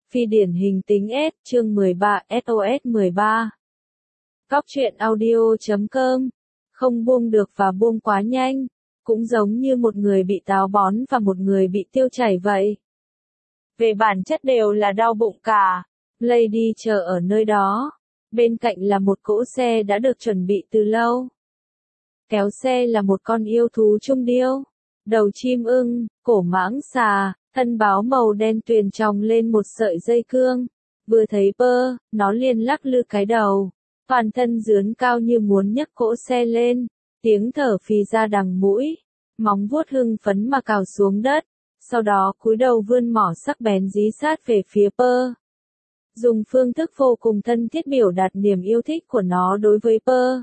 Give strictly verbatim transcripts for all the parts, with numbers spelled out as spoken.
Phi điển hình tính S, chương mười ba, ét o ét mười ba. Góc truyện audio chấm com. Không buông được và buông quá nhanh, cũng giống như một người bị táo bón và một người bị tiêu chảy vậy. Về bản chất đều là đau bụng cả. Lady chờ ở nơi đó. Bên cạnh là một cỗ xe đã được chuẩn bị từ lâu. Kéo xe là một con yêu thú trung điêu. Đầu chim ưng, cổ mãng xà, thân báo màu đen tuyền tròng lên một sợi dây cương. Vừa thấy Pơ, nó liền lắc lư cái đầu. Toàn thân dướn cao như muốn nhấc cỗ xe lên. Tiếng thở phì ra đằng mũi. Móng vuốt hưng phấn mà cào xuống đất. Sau đó cúi đầu vươn mỏ sắc bén dí sát về phía Pơ. Dùng phương thức vô cùng thân thiết biểu đạt niềm yêu thích của nó đối với Pơ.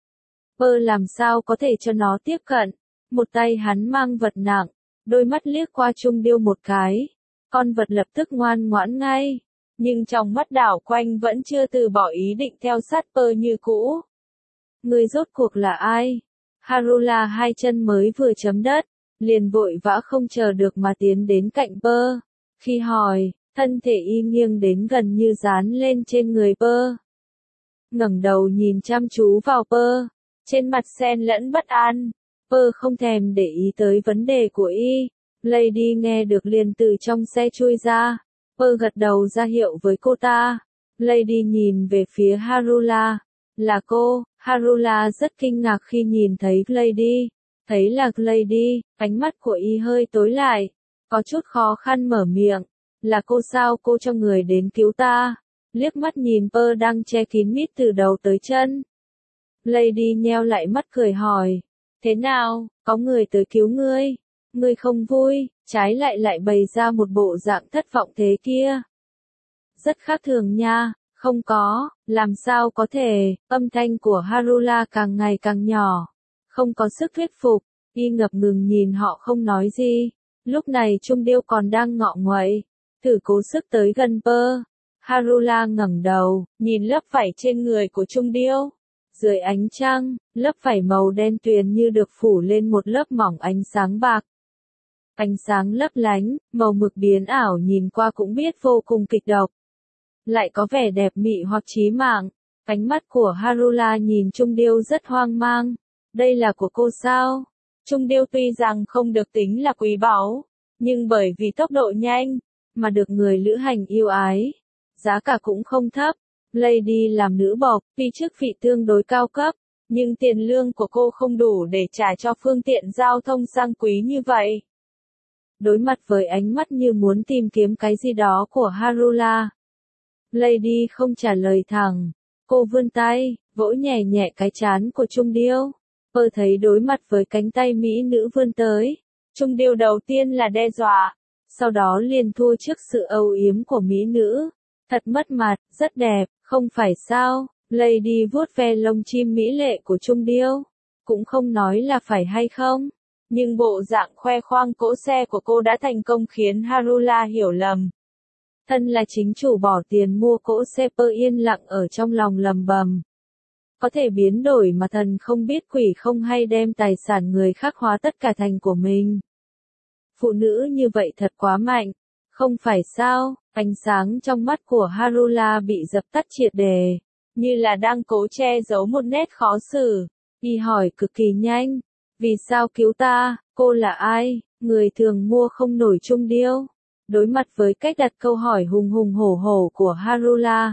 Pơ làm sao có thể cho nó tiếp cận. Một tay hắn mang vật nặng, đôi mắt liếc qua trung điêu một cái. Con vật lập tức ngoan ngoãn ngay, nhưng trong mắt đảo quanh vẫn chưa từ bỏ ý định theo sát Pơ như cũ. Người rốt cuộc là ai? Harula hai chân mới vừa chấm đất, liền vội vã không chờ được mà tiến đến cạnh Pơ. Khi hỏi, thân thể y nghiêng đến gần như dán lên trên người Pơ. Ngẩng đầu nhìn chăm chú vào Pơ, trên mặt xen lẫn bất an. Pơ không thèm để ý tới vấn đề của y. Lady nghe được liền từ trong xe chui ra. Pơ gật đầu ra hiệu với cô ta. Lady nhìn về phía Harula. Là cô. Harula rất kinh ngạc khi nhìn thấy Lady. Thấy là Lady, ánh mắt của y hơi tối lại. Có chút khó khăn mở miệng. Là cô sao? Cô cho người đến cứu ta. Liếc mắt nhìn Pơ đang che kín mít từ đầu tới chân. Lady nheo lại mắt cười hỏi. Thế nào, có người tới cứu ngươi? Ngươi không vui, trái lại lại bày ra một bộ dạng thất vọng thế kia. Rất khác thường nha, không có, làm sao có thể, âm thanh của Harula càng ngày càng nhỏ. Không có sức thuyết phục, y ngập ngừng nhìn họ không nói gì. Lúc này trung điêu còn đang ngọ nguậy, thử cố sức tới gần Pơ. Harula ngẩng đầu, nhìn lớp vảy trên người của trung điêu. Dưới ánh trăng, lớp vảy màu đen tuyền như được phủ lên một lớp mỏng ánh sáng bạc. Ánh sáng lấp lánh, màu mực biến ảo nhìn qua cũng biết vô cùng kịch độc. Lại có vẻ đẹp mị hoặc chí mạng. Ánh mắt của Harula nhìn trung điêu rất hoang mang. Đây là của cô sao? Trung điêu tuy rằng không được tính là quý báu, nhưng bởi vì tốc độ nhanh, mà được người lữ hành yêu ái. Giá cả cũng không thấp. Lady làm nữ bộc, tuy chức vị tương đối cao cấp, nhưng tiền lương của cô không đủ để trả cho phương tiện giao thông sang quý như vậy. Đối mặt với ánh mắt như muốn tìm kiếm cái gì đó của Harula, Lady không trả lời thẳng. Cô vươn tay, vỗ nhẹ nhẹ cái trán của trung điêu. Pơ thấy đối mặt với cánh tay mỹ nữ vươn tới. Trung điêu đầu tiên là đe dọa, sau đó liền thua trước sự âu yếm của mỹ nữ. Thật mất mặt, rất đẹp, không phải sao? Lady vuốt ve lông chim mỹ lệ của trung điêu. Cũng không nói là phải hay không. Nhưng bộ dạng khoe khoang cỗ xe của cô đã thành công khiến Harula hiểu lầm. Thân là chính chủ bỏ tiền mua cỗ xe. Pơ yên lặng ở trong lòng lầm bầm. Có thể biến đổi mà thần không biết quỷ không hay, đem tài sản người khác hóa tất cả thành của mình. Phụ nữ như vậy thật quá mạnh. Không phải sao? Ánh sáng trong mắt của Harula bị dập tắt triệt đề, như là đang cố che giấu một nét khó xử. Y hỏi cực kỳ nhanh. Vì sao cứu ta? Cô là ai? Người thường mua không nổi trung điêu. Đối mặt với cách đặt câu hỏi hùng hùng hổ hổ của Harula,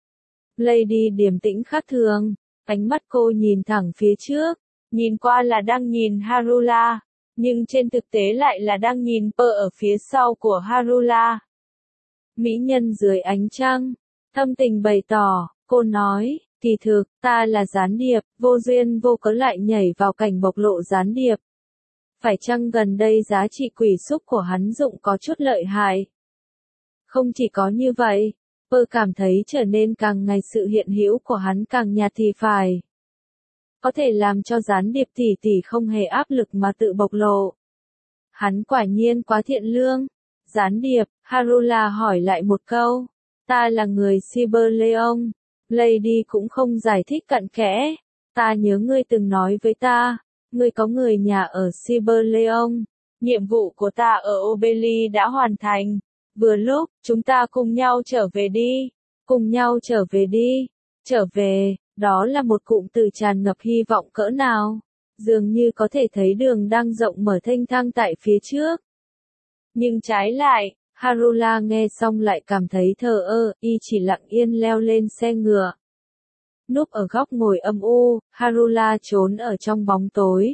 Lady điềm tĩnh khác thường. Ánh mắt cô nhìn thẳng phía trước. Nhìn qua là đang nhìn Harula, nhưng trên thực tế lại là đang nhìn Pơ ở phía sau của Harula. Mỹ nhân dưới ánh trăng, thâm tình bày tỏ, cô nói, kỳ thực, ta là gián điệp, vô duyên vô cớ lại nhảy vào cảnh bộc lộ gián điệp. Phải chăng gần đây giá trị quỷ xúc của hắn dụng có chút lợi hại? Không chỉ có như vậy, Pơ cảm thấy trở nên càng ngày sự hiện hữu của hắn càng nhạt thì phải. Có thể làm cho gián điệp tỷ tỷ không hề áp lực mà tự bộc lộ. Hắn quả nhiên quá thiện lương. Gián điệp, Harula hỏi lại một câu. Ta là người Cyberleon. Lady cũng không giải thích cặn kẽ. Ta nhớ ngươi từng nói với ta, ngươi có người nhà ở Cyberleon. Nhiệm vụ của ta ở Obeli đã hoàn thành. Vừa lúc, chúng ta cùng nhau trở về đi. Cùng nhau trở về đi. Trở về, đó là một cụm từ tràn ngập hy vọng cỡ nào. Dường như có thể thấy đường đang rộng mở thênh thang tại phía trước. Nhưng trái lại, Harula nghe xong lại cảm thấy thờ ơ, y chỉ lặng yên leo lên xe ngựa. Núp ở góc ngồi âm u, Harula trốn ở trong bóng tối.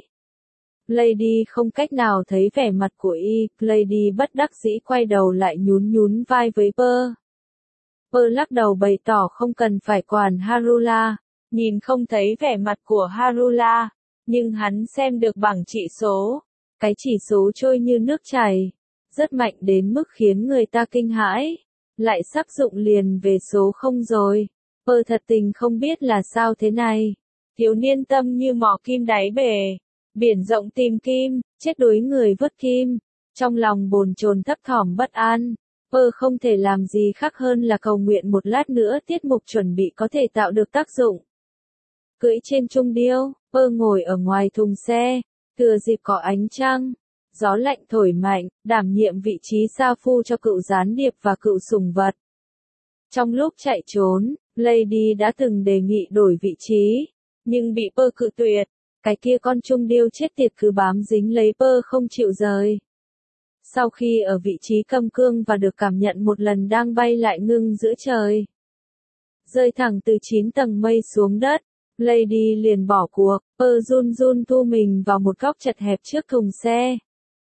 Lady không cách nào thấy vẻ mặt của y, Lady bất đắc dĩ quay đầu lại nhún nhún vai với Pearl. Pearl lắc đầu bày tỏ không cần phải quản Harula, nhìn không thấy vẻ mặt của Harula, nhưng hắn xem được bảng chỉ số. Cái chỉ số trôi như nước chảy, rất mạnh đến mức khiến người ta kinh hãi, lại sắp dụng liền về số không rồi. Pearl thật tình không biết là sao thế này. Thiếu niên tâm như mò kim đáy bể, biển rộng tìm kim, chết đuối người vớt kim, trong lòng bồn chồn thấp thỏm bất an. Pearl không thể làm gì khác hơn là cầu nguyện một lát nữa tiết mục chuẩn bị có thể tạo được tác dụng. Cưỡi trên trung điêu, Pearl ngồi ở ngoài thùng xe, thừa dịp có ánh trăng, gió lạnh thổi mạnh, đảm nhiệm vị trí sa phu cho cựu gián điệp và cựu sủng vật. Trong lúc chạy trốn, Lady đã từng đề nghị đổi vị trí, nhưng bị Pearl cự tuyệt. Cái kia con trung điêu chết tiệt cứ bám dính lấy Pearl không chịu rời. Sau khi ở vị trí cầm cương và được cảm nhận một lần đang bay lại ngưng giữa trời, rơi thẳng từ chín tầng mây xuống đất, Lady liền bỏ cuộc. Pearl run run thu mình vào một góc chật hẹp trước thùng xe.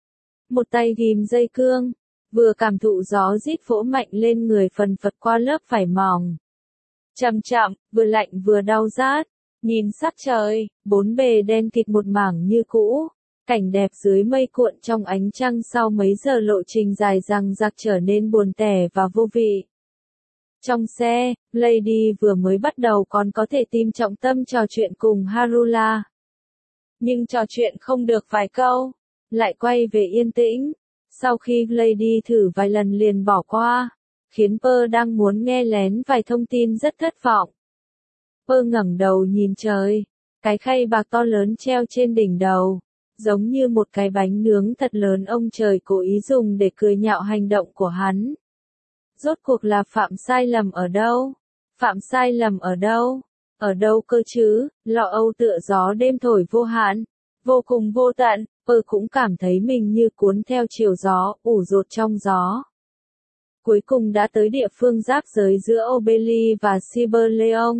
Một tay ghim dây cương, vừa cảm thụ gió rít vỗ mạnh lên người phần phật qua lớp vải mỏng. Chậm chậm, vừa lạnh vừa đau rát. Nhìn sát trời, bốn bề đen kịt một mảng như cũ, cảnh đẹp dưới mây cuộn trong ánh trăng sau mấy giờ lộ trình dài dằng dặc trở nên buồn tẻ và vô vị. Trong xe, Lady vừa mới bắt đầu còn có thể tìm trọng tâm trò chuyện cùng Harula. Nhưng trò chuyện không được vài câu, lại quay về yên tĩnh. Sau khi Lady thử vài lần liền bỏ qua, khiến Pearl đang muốn nghe lén vài thông tin rất thất vọng. Pearl ngẩng đầu nhìn trời, cái khay bạc to lớn treo trên đỉnh đầu, giống như một cái bánh nướng thật lớn ông trời cố ý dùng để cười nhạo hành động của hắn. Rốt cuộc là phạm sai lầm ở đâu? Phạm sai lầm ở đâu? Ở đâu cơ chứ? Lo âu tựa gió đêm thổi vô hạn, vô cùng vô tận. Pearl cũng cảm thấy mình như cuốn theo chiều gió, ủ rột trong gió. Cuối cùng đã tới địa phương giáp giới giữa Obeli và Cyberleon.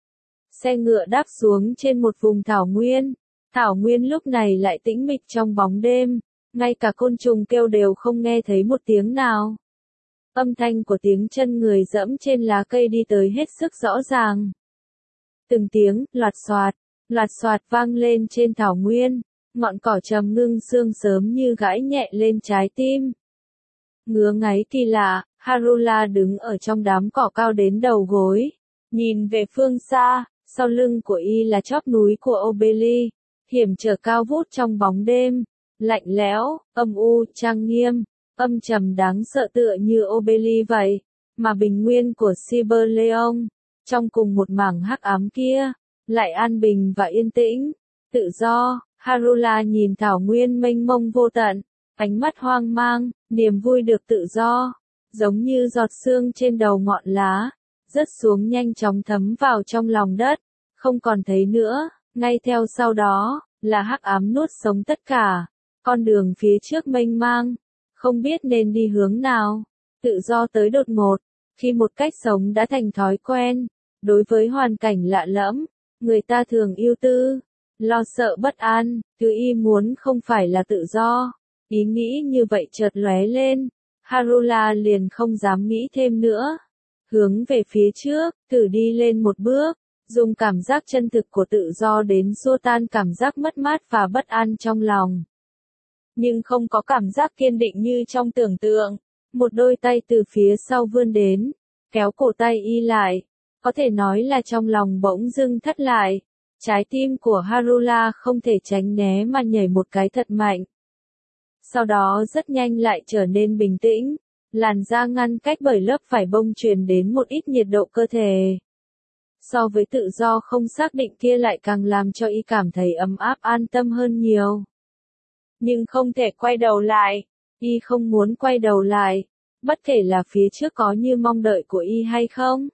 Xe ngựa đáp xuống trên một vùng thảo nguyên. Thảo nguyên lúc này lại tĩnh mịch trong bóng đêm, ngay cả côn trùng kêu đều không nghe thấy một tiếng nào. Âm thanh của tiếng chân người dẫm trên lá cây đi tới hết sức rõ ràng. Từng tiếng, loạt xoạt, loạt xoạt vang lên trên thảo nguyên, ngọn cỏ trầm ngưng sương sớm như gãi nhẹ lên trái tim. Ngứa ngáy kỳ lạ, Harula đứng ở trong đám cỏ cao đến đầu gối, nhìn về phương xa, sau lưng của y là chóp núi của Obeli, hiểm trở cao vút trong bóng đêm, lạnh lẽo, âm u, trang nghiêm, âm trầm đáng sợ tựa như Obeli vậy, mà bình nguyên của Cyberleon, trong cùng một mảng hắc ám kia, lại an bình và yên tĩnh, tự do. Harula nhìn thảo nguyên mênh mông vô tận, ánh mắt hoang mang, niềm vui được tự do, giống như giọt sương trên đầu ngọn lá, rớt xuống nhanh chóng thấm vào trong lòng đất, không còn thấy nữa. Ngay theo sau đó, là hắc ám nuốt sống tất cả, con đường phía trước mênh mang, không biết nên đi hướng nào. Tự do tới đột ngột, khi một cách sống đã thành thói quen, đối với hoàn cảnh lạ lẫm, người ta thường ưu tư, lo sợ bất an, thứ y muốn không phải là tự do. Ý nghĩ như vậy chợt lóe lên, Harula liền không dám nghĩ thêm nữa. Hướng về phía trước, thử đi lên một bước, dùng cảm giác chân thực của tự do đến xua tan cảm giác mất mát và bất an trong lòng. Nhưng không có cảm giác kiên định như trong tưởng tượng. Một đôi tay từ phía sau vươn đến, kéo cổ tay y lại. Có thể nói là trong lòng bỗng dưng thắt lại. Trái tim của Harula không thể tránh né mà nhảy một cái thật mạnh. Sau đó rất nhanh lại trở nên bình tĩnh, làn da ngăn cách bởi lớp vải bông truyền đến một ít nhiệt độ cơ thể. So với tự do không xác định kia lại càng làm cho y cảm thấy ấm áp an tâm hơn nhiều. Nhưng không thể quay đầu lại, y không muốn quay đầu lại, bất kể là phía trước có như mong đợi của y hay không.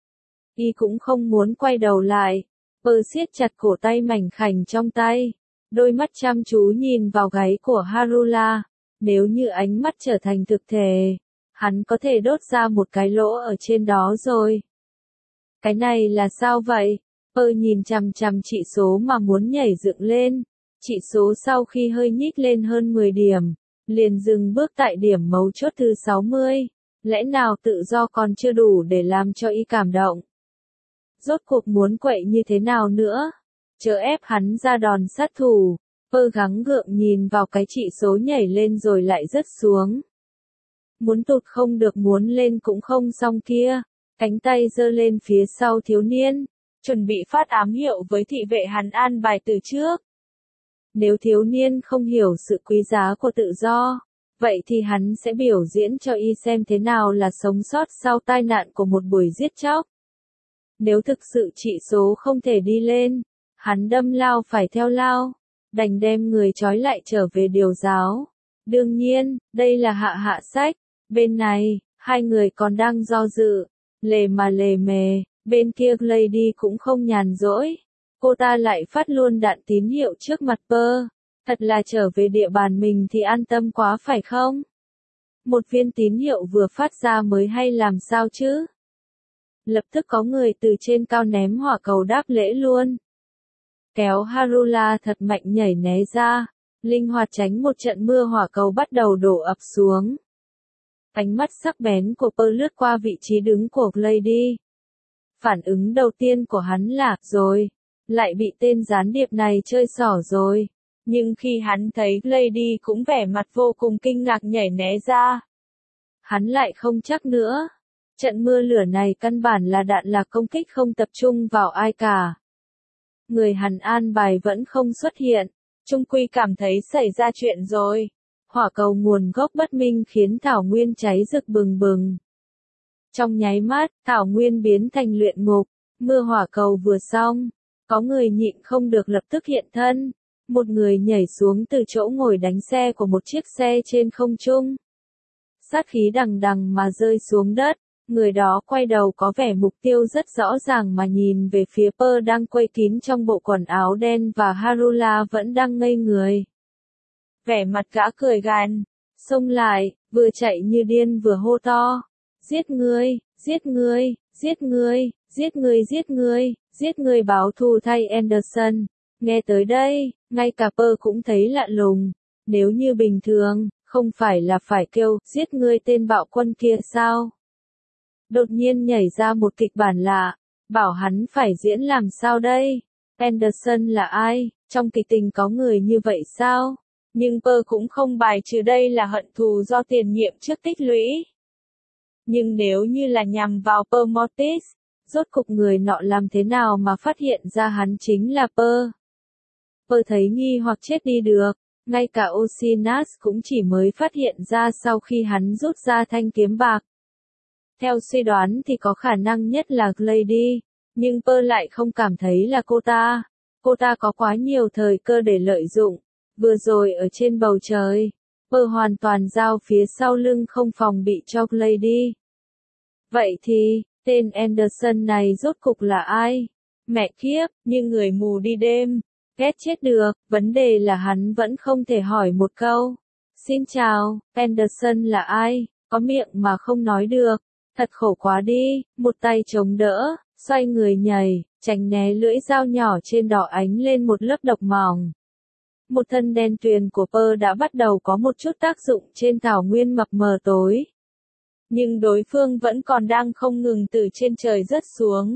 Y cũng không muốn quay đầu lại, Pearl siết chặt cổ tay mảnh khảnh trong tay, đôi mắt chăm chú nhìn vào gáy của Harula, nếu như ánh mắt trở thành thực thể, hắn có thể đốt ra một cái lỗ ở trên đó rồi. Cái này là sao vậy? Pearl nhìn chằm chằm chỉ số mà muốn nhảy dựng lên, chỉ số sau khi hơi nhích lên hơn mười điểm, liền dừng bước tại điểm mấu chốt thứ sáu mươi, lẽ nào tự do còn chưa đủ để làm cho y cảm động? Rốt cuộc muốn quậy như thế nào nữa? Chớ ép hắn ra đòn sát thủ. Pearl gắng gượng nhìn vào cái chỉ số nhảy lên rồi lại rớt xuống. Muốn tụt không được, muốn lên cũng không xong kia. Cánh tay giơ lên phía sau thiếu niên, chuẩn bị phát ám hiệu với thị vệ hắn an bài từ trước. Nếu thiếu niên không hiểu sự quý giá của tự do, vậy thì hắn sẽ biểu diễn cho y xem thế nào là sống sót sau tai nạn của một buổi giết chóc. Nếu thực sự chỉ số không thể đi lên, hắn đâm lao phải theo lao, đành đem người trói lại trở về điều giáo. Đương nhiên, đây là hạ hạ sách. Bên này, hai người còn đang do dự, lề mà lề mề, bên kia Lady cũng không nhàn rỗi. Cô ta lại phát luôn đạn tín hiệu trước mặt Pearl. Thật là trở về địa bàn mình thì an tâm quá phải không? Một viên tín hiệu vừa phát ra mới hay làm sao chứ? Lập tức có người từ trên cao ném hỏa cầu đáp lễ luôn. Kéo Harula thật mạnh nhảy né ra, linh hoạt tránh một trận mưa hỏa cầu bắt đầu đổ ập xuống. Ánh mắt sắc bén của Pearl lướt qua vị trí đứng của Lady. Phản ứng đầu tiên của hắn là, rồi, lại bị tên gián điệp này chơi xỏ rồi. Nhưng khi hắn thấy Lady cũng vẻ mặt vô cùng kinh ngạc nhảy né ra, hắn lại không chắc nữa. Trận mưa lửa này căn bản là đạn lạc công kích không tập trung vào ai cả. Người hắn an bài vẫn không xuất hiện, trung quy cảm thấy xảy ra chuyện rồi. Hỏa cầu nguồn gốc bất minh khiến thảo nguyên cháy rực bừng bừng. Trong nháy mắt, thảo nguyên biến thành luyện ngục, mưa hỏa cầu vừa xong, có người nhịn không được lập tức hiện thân. Một người nhảy xuống từ chỗ ngồi đánh xe của một chiếc xe trên không trung. Sát khí đằng đằng mà rơi xuống đất, người đó quay đầu có vẻ mục tiêu rất rõ ràng mà nhìn về phía Pearl đang quây kín trong bộ quần áo đen và Harula vẫn đang ngây người. Vẻ mặt gã cười gằn, xông lại, vừa chạy như điên vừa hô to. Giết ngươi, giết ngươi, giết ngươi, giết ngươi giết ngươi, giết ngươi báo thù thay Anderson. Nghe tới đây, ngay cả Pearl cũng thấy lạ lùng. Nếu như bình thường, không phải là phải kêu, giết ngươi tên bạo quân kia sao? Đột nhiên nhảy ra một kịch bản lạ, bảo hắn phải diễn làm sao đây? Anderson là ai? Trong kịch tình có người như vậy sao? Nhưng Pearl cũng không bài trừ đây là hận thù do tiền nhiệm trước tích lũy. Nhưng nếu như là nhằm vào Pearl Mortis, rốt cục người nọ làm thế nào mà phát hiện ra hắn chính là Pearl? Pearl thấy nghi hoặc chết đi được, ngay cả Oceanus cũng chỉ mới phát hiện ra sau khi hắn rút ra thanh kiếm bạc. Theo suy đoán thì có khả năng nhất là Lady, nhưng Pearl lại không cảm thấy là cô ta. Cô ta có quá nhiều thời cơ để lợi dụng. Vừa rồi ở trên bầu trời, Pearl hoàn toàn giao phía sau lưng không phòng bị cho Lady. Vậy thì, tên Anderson này rốt cục là ai? Mẹ kiếp, như người mù đi đêm. Ghét chết được, vấn đề là hắn vẫn không thể hỏi một câu. Xin chào, Anderson là ai? Có miệng mà không nói được. Thật khổ quá đi, một tay chống đỡ, xoay người nhảy, tránh né lưỡi dao nhỏ trên đỏ ánh lên một lớp độc mỏng. Một thân đen tuyền của Pearl đã bắt đầu có một chút tác dụng trên thảo nguyên mập mờ tối. Nhưng đối phương vẫn còn đang không ngừng từ trên trời rớt xuống.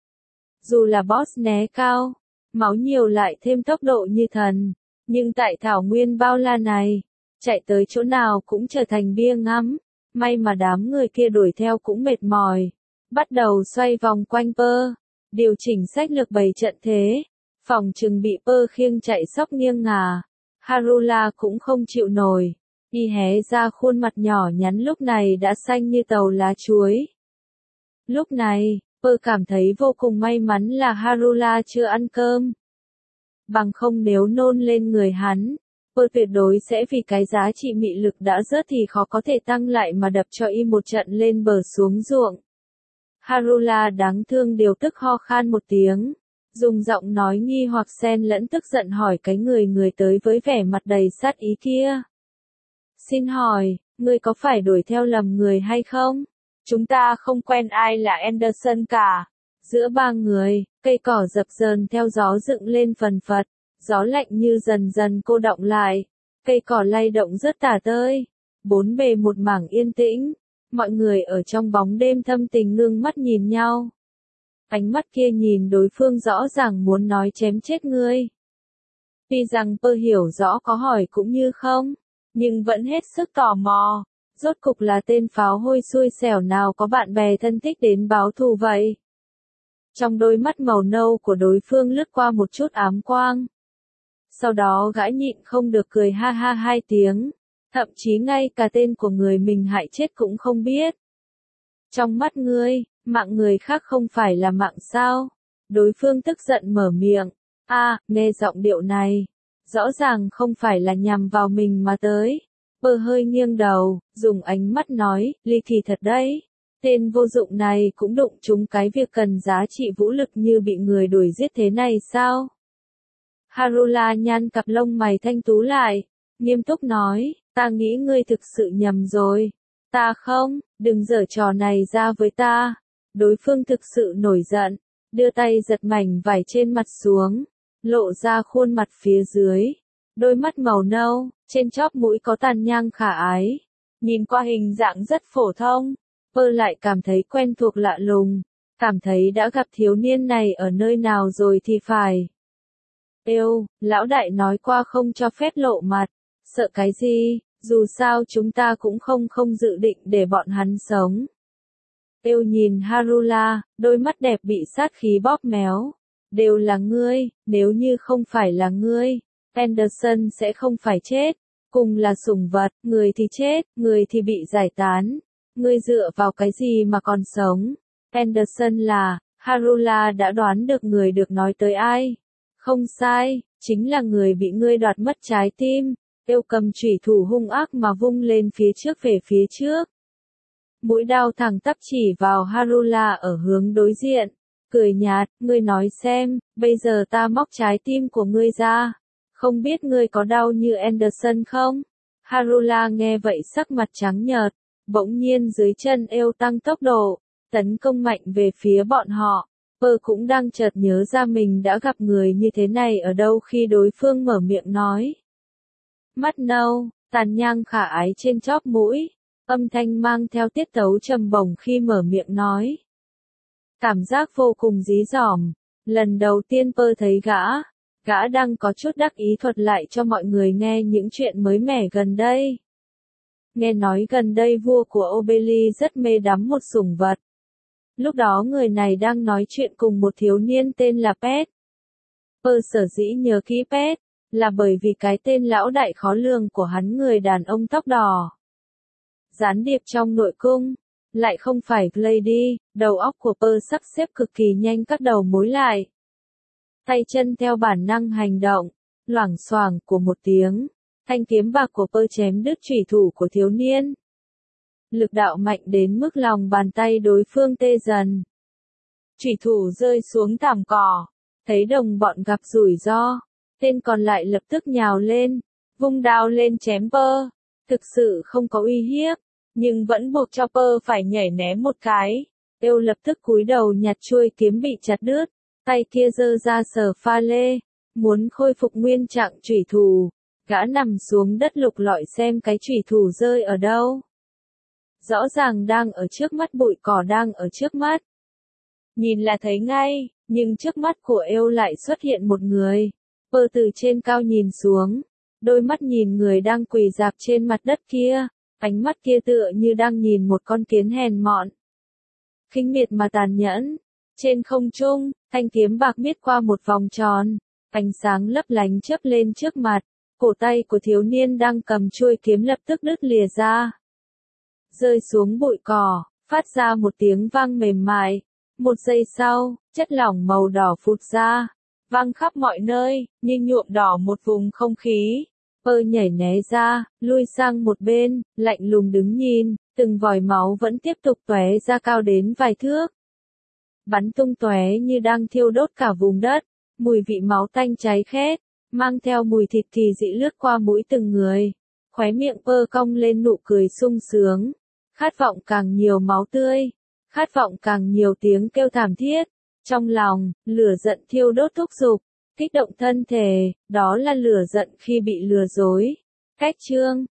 Dù là boss né cao, máu nhiều lại thêm tốc độ như thần, nhưng tại thảo nguyên bao la này, chạy tới chỗ nào cũng trở thành bia ngắm. May mà đám người kia đuổi theo cũng mệt mỏi, bắt đầu xoay vòng quanh Pearl, điều chỉnh sách lược bày trận thế, phòng chừng bị Pearl khiêng chạy sóc nghiêng ngả. Harula cũng không chịu nổi, y hé ra khuôn mặt nhỏ nhắn lúc này đã xanh như tàu lá chuối. Lúc này, Pearl cảm thấy vô cùng may mắn là Harula chưa ăn cơm. Bằng không nếu nôn lên người hắn, Pơ tuyệt đối sẽ vì cái giá trị mị lực đã rớt thì khó có thể tăng lại mà đập cho y một trận lên bờ xuống ruộng. Harula đáng thương điều tức ho khan một tiếng, dùng giọng nói nghi hoặc xen lẫn tức giận hỏi cái người người tới với vẻ mặt đầy sát ý kia. Xin hỏi, ngươi có phải đuổi theo lầm người hay không? Chúng ta không quen ai là Anderson cả. Giữa ba người, cây cỏ dập dờn theo gió dựng lên phần phật, gió lạnh như dần dần cô đọng lại, cây cỏ lay động rất tả tơi, bốn bề một mảng yên tĩnh, mọi người ở trong bóng đêm thâm tình ngưng mắt nhìn nhau. Ánh mắt kia nhìn đối phương rõ ràng muốn nói chém chết ngươi. Tuy rằng Pơ hiểu rõ có hỏi cũng như không, nhưng vẫn hết sức tò mò, rốt cục là tên pháo hôi xui xẻo nào có bạn bè thân thích đến báo thù vậy. Trong đôi mắt màu nâu của đối phương lướt qua một chút ám quang. Sau đó gã nhịn không được cười ha ha hai tiếng, thậm chí ngay cả tên của người mình hại chết cũng không biết. Trong mắt ngươi, mạng người khác không phải là mạng sao? Đối phương tức giận mở miệng. A, à, nghe giọng điệu này, rõ ràng không phải là nhằm vào mình mà tới. Pơ hơi nghiêng đầu, dùng ánh mắt nói, ly kỳ thật đấy. Tên vô dụng này cũng đụng trúng cái việc cần giá trị vũ lực như bị người đuổi giết thế này sao? Harula nhăn cặp lông mày thanh tú lại, nghiêm túc nói, ta nghĩ ngươi thực sự nhầm rồi. Ta không, đừng giở trò này ra với ta. Đối phương thực sự nổi giận, đưa tay giật mảnh vải trên mặt xuống, lộ ra khuôn mặt phía dưới. Đôi mắt màu nâu, trên chóp mũi có tàn nhang khả ái. Nhìn qua hình dạng rất phổ thông, Pơ lại cảm thấy quen thuộc lạ lùng, cảm thấy đã gặp thiếu niên này ở nơi nào rồi thì phải. Êu, lão đại nói qua không cho phép lộ mặt, sợ cái gì, dù sao chúng ta cũng không không dự định để bọn hắn sống. Êu nhìn Harula, đôi mắt đẹp bị sát khí bóp méo. Đều là ngươi, nếu như không phải là ngươi, Anderson sẽ không phải chết. Cùng là sủng vật, người thì chết, người thì bị giải tán. Ngươi dựa vào cái gì mà còn sống? Anderson là, Harula đã đoán được người được nói tới ai. Không sai, chính là người bị ngươi đoạt mất trái tim. Êu cầm chủy thủ hung ác mà vung lên phía trước về phía trước. Mũi đao thẳng tắp chỉ vào Harula ở hướng đối diện. Cười nhạt, ngươi nói xem, bây giờ ta móc trái tim của ngươi ra. Không biết ngươi có đau như Anderson không? Harula nghe vậy sắc mặt trắng nhợt, bỗng nhiên dưới chân Êu tăng tốc độ, tấn công mạnh về phía bọn họ. Pơ cũng đang chợt nhớ ra mình đã gặp người như thế này ở đâu khi đối phương mở miệng nói. Mắt nâu, tàn nhang khả ái trên chóp mũi, âm thanh mang theo tiết tấu trầm bổng khi mở miệng nói. Cảm giác vô cùng dí dỏm, lần đầu tiên Pơ thấy gã, gã đang có chút đắc ý thuật lại cho mọi người nghe những chuyện mới mẻ gần đây. Nghe nói gần đây vua của Obeli rất mê đắm một sủng vật. Lúc đó người này đang nói chuyện cùng một thiếu niên tên là Pet. Pơ sở dĩ nhớ kỹ Pet, là bởi vì cái tên lão đại khó lường của hắn người đàn ông tóc đỏ. Gián điệp trong nội cung, lại không phải Lady, đầu óc của Pơ sắp xếp cực kỳ nhanh các đầu mối lại. Tay chân theo bản năng hành động, loảng xoảng của một tiếng, thanh kiếm bạc của Pơ chém đứt chủy thủ của thiếu niên. Lực đạo mạnh đến mức lòng bàn tay đối phương tê dần. Chủy thủ rơi xuống thảm cỏ, thấy đồng bọn gặp rủi ro, tên còn lại lập tức nhào lên, vung đao lên chém Pơ. Thực sự không có uy hiếp, nhưng vẫn buộc cho Pơ phải nhảy né một cái. Êu lập tức cúi đầu nhặt chuôi kiếm bị chặt đứt, tay kia giơ ra sờ pha lê, muốn khôi phục nguyên trạng chủy thủ. Gã nằm xuống đất lục lọi xem cái chủy thủ rơi ở đâu. Rõ ràng đang ở trước mắt, bụi cỏ đang ở trước mắt. Nhìn là thấy ngay, nhưng trước mắt của Êu lại xuất hiện một người. Pơ từ trên cao nhìn xuống, đôi mắt nhìn người đang quỳ rạp trên mặt đất kia, ánh mắt kia tựa như đang nhìn một con kiến hèn mọn. Khinh miệt mà tàn nhẫn. Trên không trung, thanh kiếm bạc miết qua một vòng tròn, ánh sáng lấp lánh chớp lên trước mặt. Cổ tay của thiếu niên đang cầm chuôi kiếm lập tức đứt lìa ra. Rơi xuống bụi cỏ, phát ra một tiếng vang mềm mại. Một giây sau, chất lỏng màu đỏ phụt ra, văng khắp mọi nơi, như nhuộm đỏ một vùng không khí. Pơ nhảy né ra, lui sang một bên, lạnh lùng đứng nhìn, từng vòi máu vẫn tiếp tục tóe ra cao đến vài thước. Bắn tung tóe như đang thiêu đốt cả vùng đất, mùi vị máu tanh cháy khét, mang theo mùi thịt kỳ dị lướt qua mũi từng người. Khóe miệng Pơ cong lên nụ cười sung sướng, khát vọng càng nhiều máu tươi, khát vọng càng nhiều tiếng kêu thảm thiết. Trong lòng, lửa giận thiêu đốt thúc giục, kích động thân thể, đó là lửa giận khi bị lừa dối. Cách chương